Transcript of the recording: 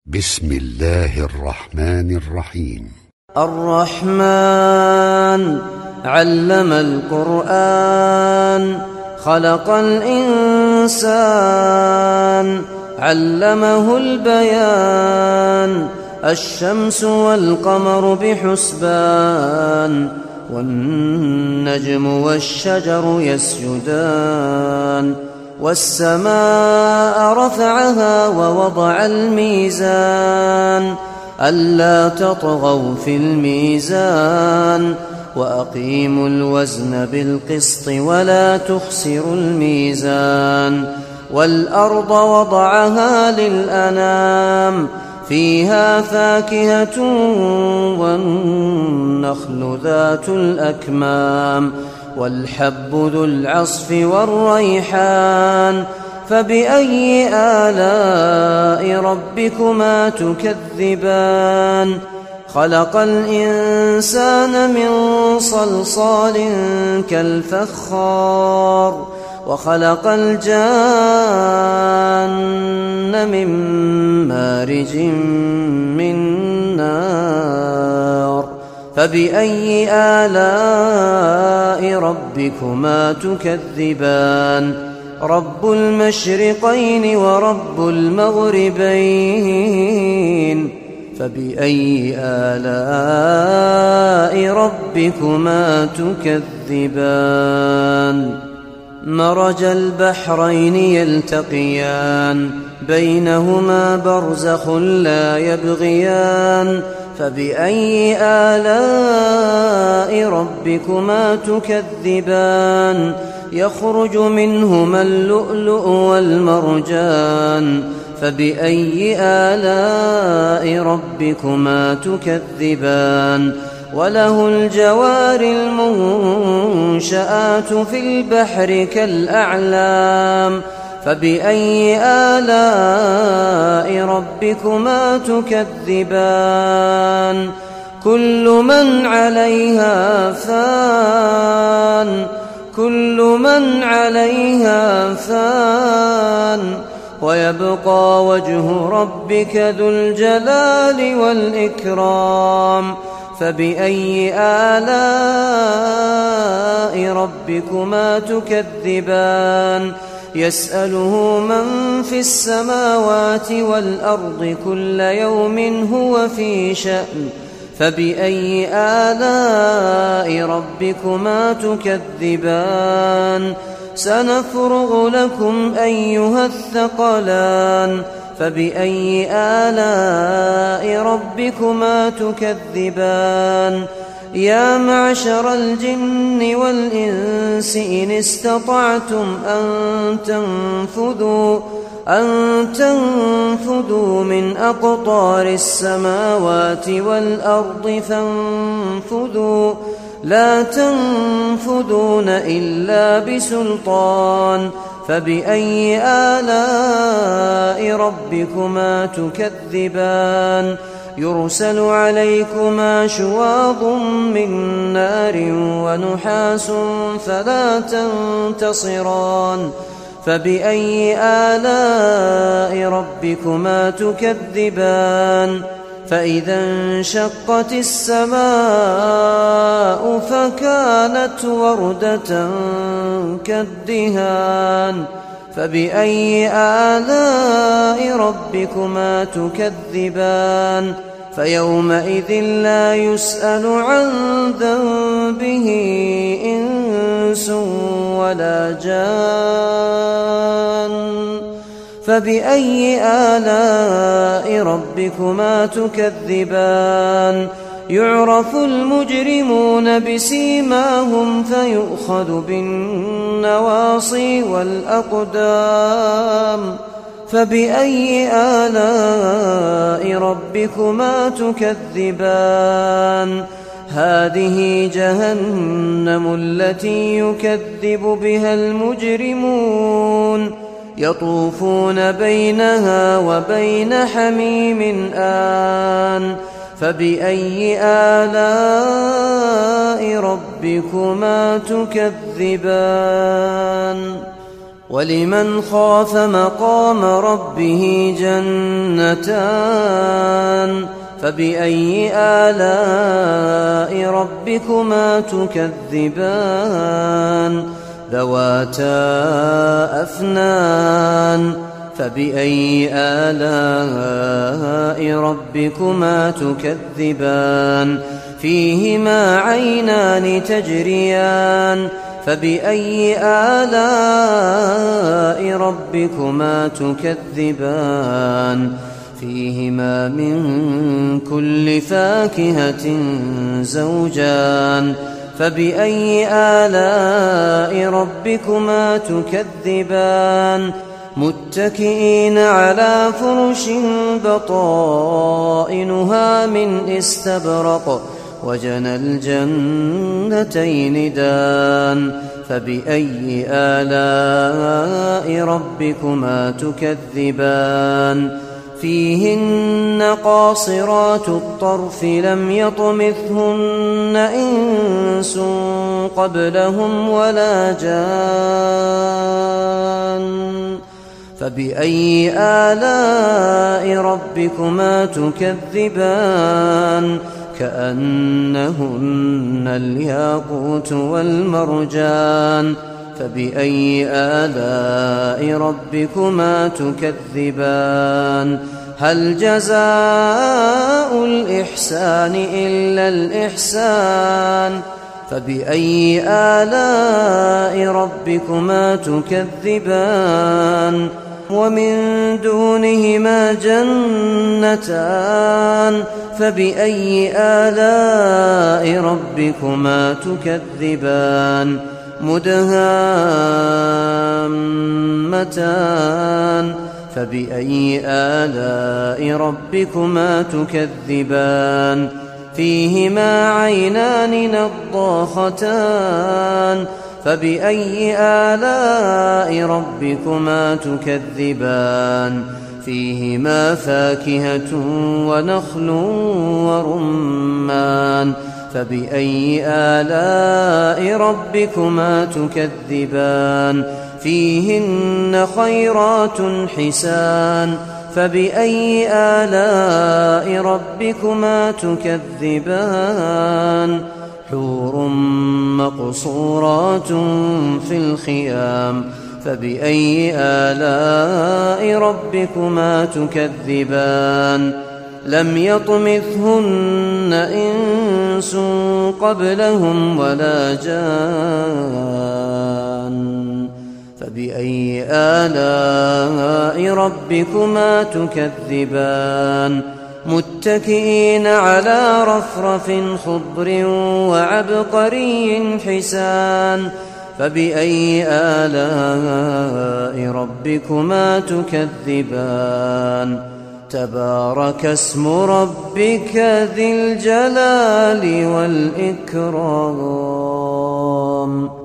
بسم الله الرحمن الرحيم. الرحمن علم القرآن خلق الإنسان علمه البيان الشمس والقمر بحسبان والنجم والشجر يسجدان والسماء رفعها ووضع الميزان ألا تطغوا في الميزان وأقيموا الوزن بالقسط ولا تخسروا الميزان والأرض وضعها للأنام فيها فاكهة والنخل ذات الأكمام والحب ذو العصف والريحان فبأي آلاء ربكما تكذبان خلق الإنسان من صلصال كالفخار وخلق الجان من مارج من نار فبأي آلاء ربكما تكذبان رب المشرقين ورب المغربين فبأي آلاء ربكما تكذبان مرج البحرين يلتقيان بينهما برزخ لا يبغيان فبأي آلاء ربكما تكذبان يخرج منهما اللؤلؤ والمرجان فبأي آلاء ربكما تكذبان وله الجوار المنشآت في البحر كالأعلام فبأي آلاء ربكما تكذبان كل من عليها فان ويبقى وجه ربك ذو الجلال والإكرام فبأي آلاء ربكما تكذبان يسأله من في السماوات والأرض كل يوم هو في شأن فبأي آلاء ربكما تكذبان سنفرغ لكم أيها الثقلان فبأي آلاء ربكما تكذبان يا معشر الجن والإنس إن استطعتم أن تنفذوا من أقطار السماوات والأرض فانفذوا لا تنفذون إلا بسلطان فبأي آلاء ربكما تكذبان يرسل عليكما شواظ من نار ونحاس فلا تنتصران فبأي آلاء ربكما تكذبان فإذا انشقت السماء فكانت وردة كالدهان فبأي آلاء ربكما تكذبان فيومئذ لا يسأل عن ذنبه إنس ولا جان فبأي آلاء ربكما تكذبان يعرف المجرمون بسيماهم فيؤخذ بالنواصي والأقدام فبأي آلاء ربكما تكذبان هذه جهنم التي يكذب بها المجرمون يطوفون بينها وبين حميم آن فبأي آلاء ربكما تكذبان ولمن خاف مقام ربه جنتان فبأي آلاء ربكما تكذبان ذواتا أفنان فبأي آلاء ربكما تكذبان فيهما عينان تجريان فبأي آلاء ربكما تكذبان فيهما من كل فاكهة زوجان فبأي آلاء ربكما تكذبان متكئين على فرش بطائنها من استبرق وجنى الجنتين دان فبأي آلاء ربكما تكذبان فيهن قاصرات الطرف لم يطمثهن إنس قبلهم ولا جان فبأي آلاء ربكما تكذبان كأنهن الياقوت والمرجان فبأي آلاء ربكما تكذبان هل جزاء الإحسان إلا الإحسان فبأي آلاء ربكما تكذبان ومن دونهما جنتان فبأي آلاء ربكما تكذبان مدهامتان فبأي آلاء ربكما تكذبان فيهما عينان نضاختان فبأي آلاء ربكما تكذبان فيهما فاكهة ونخل ورمان فبأي آلاء ربكما تكذبان فيهن خيرات حسان فبأي آلاء ربكما تكذبان حور مقصورات في الخيام فبأي آلاء ربكما تكذبان لم يطمثهن إنس قبلهم ولا جان فبأي آلاء ربكما تكذبان متكئين على رفرف خضر وعبقري حسان فبأي آلاء ربكما تكذبان تبارك اسم ربك ذي الجلال والإكرام